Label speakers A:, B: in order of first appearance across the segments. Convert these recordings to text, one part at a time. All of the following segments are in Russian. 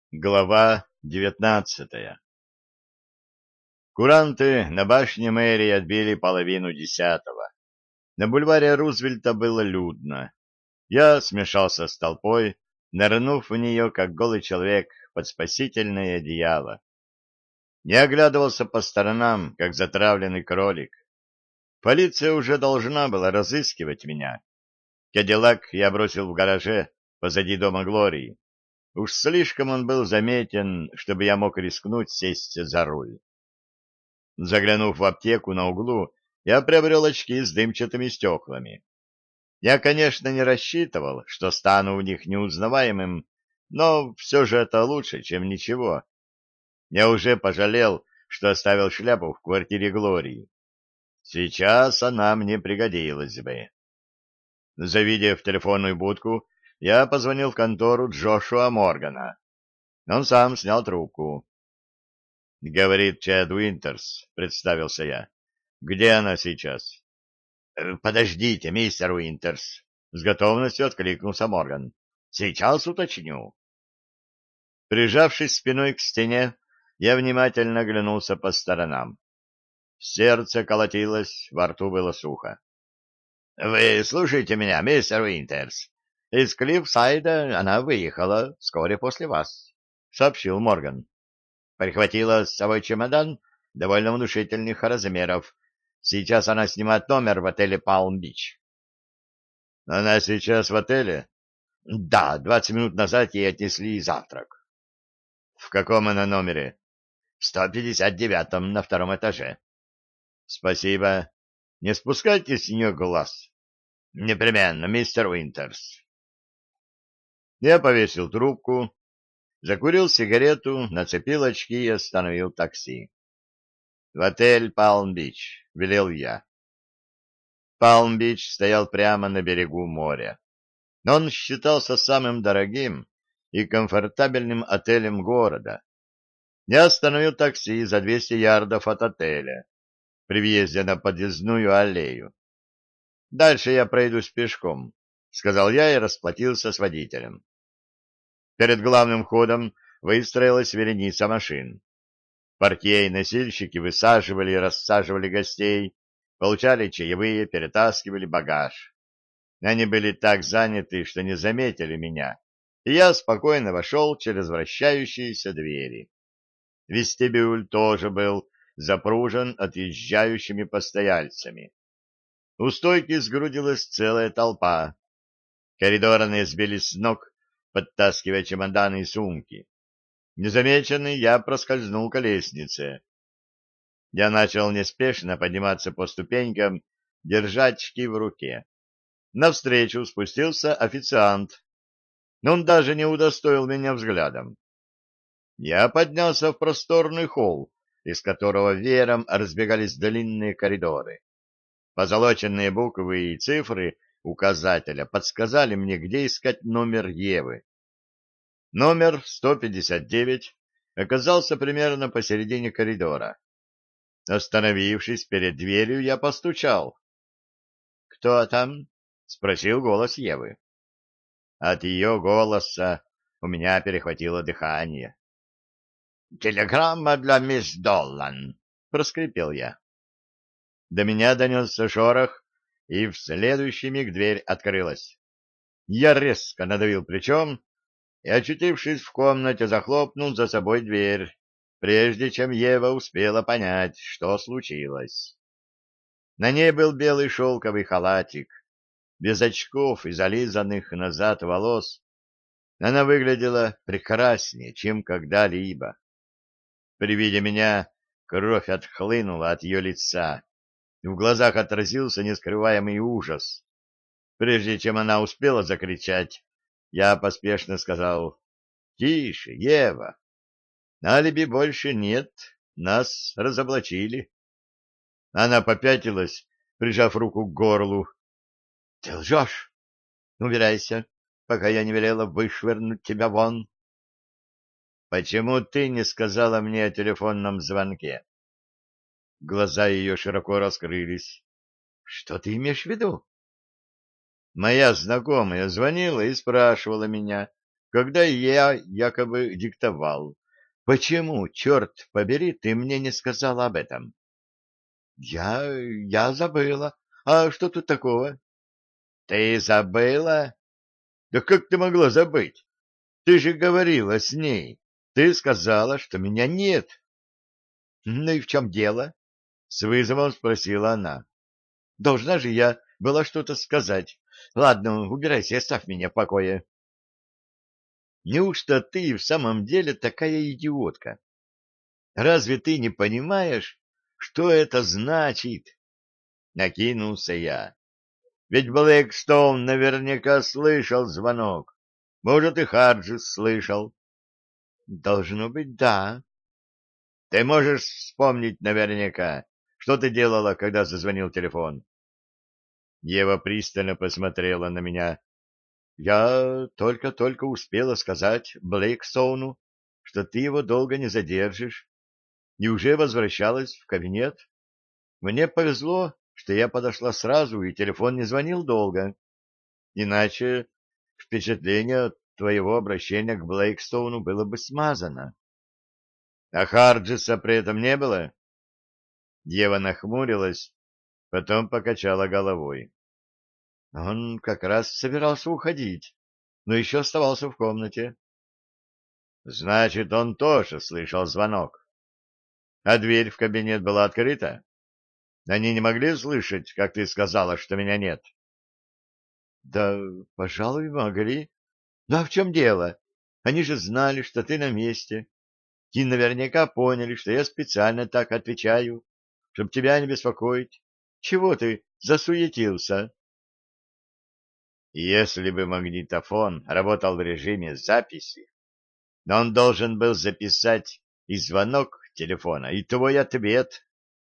A: Глава 19. Куранты на башне мэрии отбили 9:30. На бульваре Рузвельта было людно. Я смешался с толпой, нырнув в нее, как голый человек, под спасительное одеяло. Не оглядывался по сторонам, как затравленный кролик. Полиция уже должна была разыскивать меня. Кадиллак я бросил в гараже позади дома Глории. Уж слишком он был заметен, чтобы я мог рискнуть сесть за руль. Заглянув в аптеку на углу, я приобрел очки с дымчатыми стеклами. Я, конечно, не рассчитывал, что стану в них неузнаваемым, но все же это лучше, чем ничего. Я уже пожалел, что оставил шляпу в квартире Глории. Сейчас она мне пригодилась бы. Завидев телефонную будку, я позвонил в контору Джошуа Моргана. Он сам снял трубку. — Говорит Чад Уинтерс, — представился я. — Где она сейчас? — Подождите, мистер Уинтерс, — с готовностью откликнулся Морган. — Сейчас уточню. Прижавшись спиной к стене, я внимательно оглянулся по сторонам. Сердце колотилось, во рту было сухо. — Вы слушаете меня, мистер Уинтерс? Из Клиффсайда она выехала вскоре после вас, — сообщил Морган. Прихватила с собой чемодан довольно внушительных размеров. Сейчас она снимает номер в отеле «Палм-Бич». — Она сейчас в отеле? — Да, 20 минут назад ей отнесли завтрак. — В каком она номере? — В 159-м на втором этаже. — Спасибо. Не спускайте с нее глаз. — Непременно, мистер Уинтерс. Я повесил трубку, закурил сигарету, нацепил очки и остановил такси. — В отель «Палм-Бич», — велел я. Палм-Бич стоял прямо на берегу моря. Он считался самым дорогим и комфортабельным отелем города. Я остановил такси за 200 ярдов от отеля, при въезде на подъездную аллею. «Дальше я пройдусь пешком», — сказал я и расплатился с водителем. Перед главным входом выстроилась вереница машин. Портье и носильщики высаживали и рассаживали гостей, получали чаевые, перетаскивали багаж. Они были так заняты, что не заметили меня, и я спокойно вошел через вращающиеся двери. Вестибюль тоже был запружен отъезжающими постояльцами. У стойки сгрудилась целая толпа. Коридорные сбились с ног, подтаскивая чемоданы и сумки. Незамеченный я проскользнул к лестнице. Я начал неспешно подниматься по ступенькам, держа очки в руке. Навстречу спустился официант, но он даже не удостоил меня взглядом. Я поднялся в просторный холл, из которого веером разбегались длинные коридоры. Позолоченные буквы и цифры указателя подсказали мне, где искать номер Евы. Номер 159 оказался примерно посередине коридора. Остановившись перед дверью, я постучал. «Кто там?» — спросил голос Евы. От ее голоса у меня перехватило дыхание. «Телеграмма для мисс Доллан», — проскрипел я. До меня донесся шорох, и в следующий миг дверь открылась. Я резко надавил плечом и, очутившись в комнате, захлопнул за собой дверь, прежде чем Ева успела понять, что случилось. На ней был белый шелковый халатик. Без очков и зализанных назад волос она выглядела прекраснее, чем когда-либо. При виде меня кровь отхлынула от ее лица. В глазах отразился нескрываемый ужас. Прежде чем она успела закричать, я поспешно сказал: «Тише, Ева! Алиби больше нет, нас разоблачили». Она попятилась, прижав руку к горлу. «Ты лжешь! Убирайся, пока я не велела вышвырнуть тебя вон». «Почему ты не сказала мне о телефонном звонке?» Глаза ее широко раскрылись. «Что ты имеешь в виду?» Моя знакомая звонила и спрашивала меня, когда я якобы диктовал. Почему, черт побери, ты мне не сказала об этом? Я забыла. А что тут такого? Ты забыла? Да как ты могла забыть? Ты же говорила с ней. Ты сказала, что меня нет. Ну и в чем дело? С вызовом спросила она. Должна же я была что-то сказать. Ладно, убирайся и оставь меня в покое. Неужто ты в самом деле такая идиотка? Разве ты не понимаешь, что это значит? Накинулся я. Ведь Блэкстоун наверняка слышал звонок. Может, и Харджис слышал. Должно быть, да. Ты можешь вспомнить наверняка, что ты делала, когда зазвонил телефон? Ева пристально посмотрела на меня. Я только-только успела сказать Блэкстоуну, что ты его долго не задержишь, и уже возвращалась в кабинет. Мне повезло, что я подошла сразу, и телефон не звонил долго. Иначе впечатление от твоего обращения к Блэкстоуну было бы смазано. А Харджиса при этом не было? Ева нахмурилась, потом покачала головой. Он как раз собирался уходить, но еще оставался в комнате. Значит, он тоже слышал звонок. А дверь в кабинет была открыта? Они не могли слышать, как ты сказала, что меня нет? Да, пожалуй, могли. Ну а в чем дело? Они же знали, что ты на месте. И наверняка поняли, что я специально так отвечаю, чтобы тебя не беспокоить. Чего ты засуетился? Если бы магнитофон работал в режиме записи, но он должен был записать и звонок телефона, и твой ответ.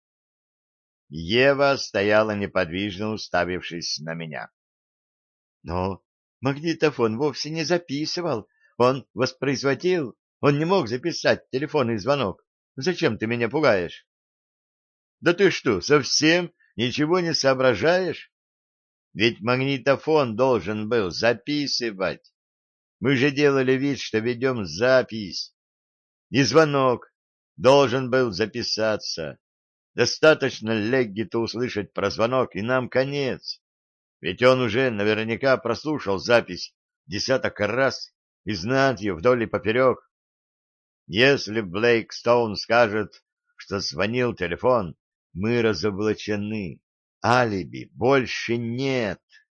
A: Ева стояла неподвижно, уставившись на меня. Но магнитофон вовсе не записывал, он воспроизводил, он не мог записать телефонный звонок. Зачем ты меня пугаешь? Да ты что, совсем ничего не соображаешь? Ведь магнитофон должен был записывать. Мы же делали вид, что ведем запись. И звонок должен был записаться. Достаточно Леггиту услышать про звонок, и нам конец. Ведь он уже наверняка прослушал запись десяток раз и знает ее вдоль и поперек. Если Блэкстоун скажет, что звонил телефон, мы разоблачены. Алиби больше нет.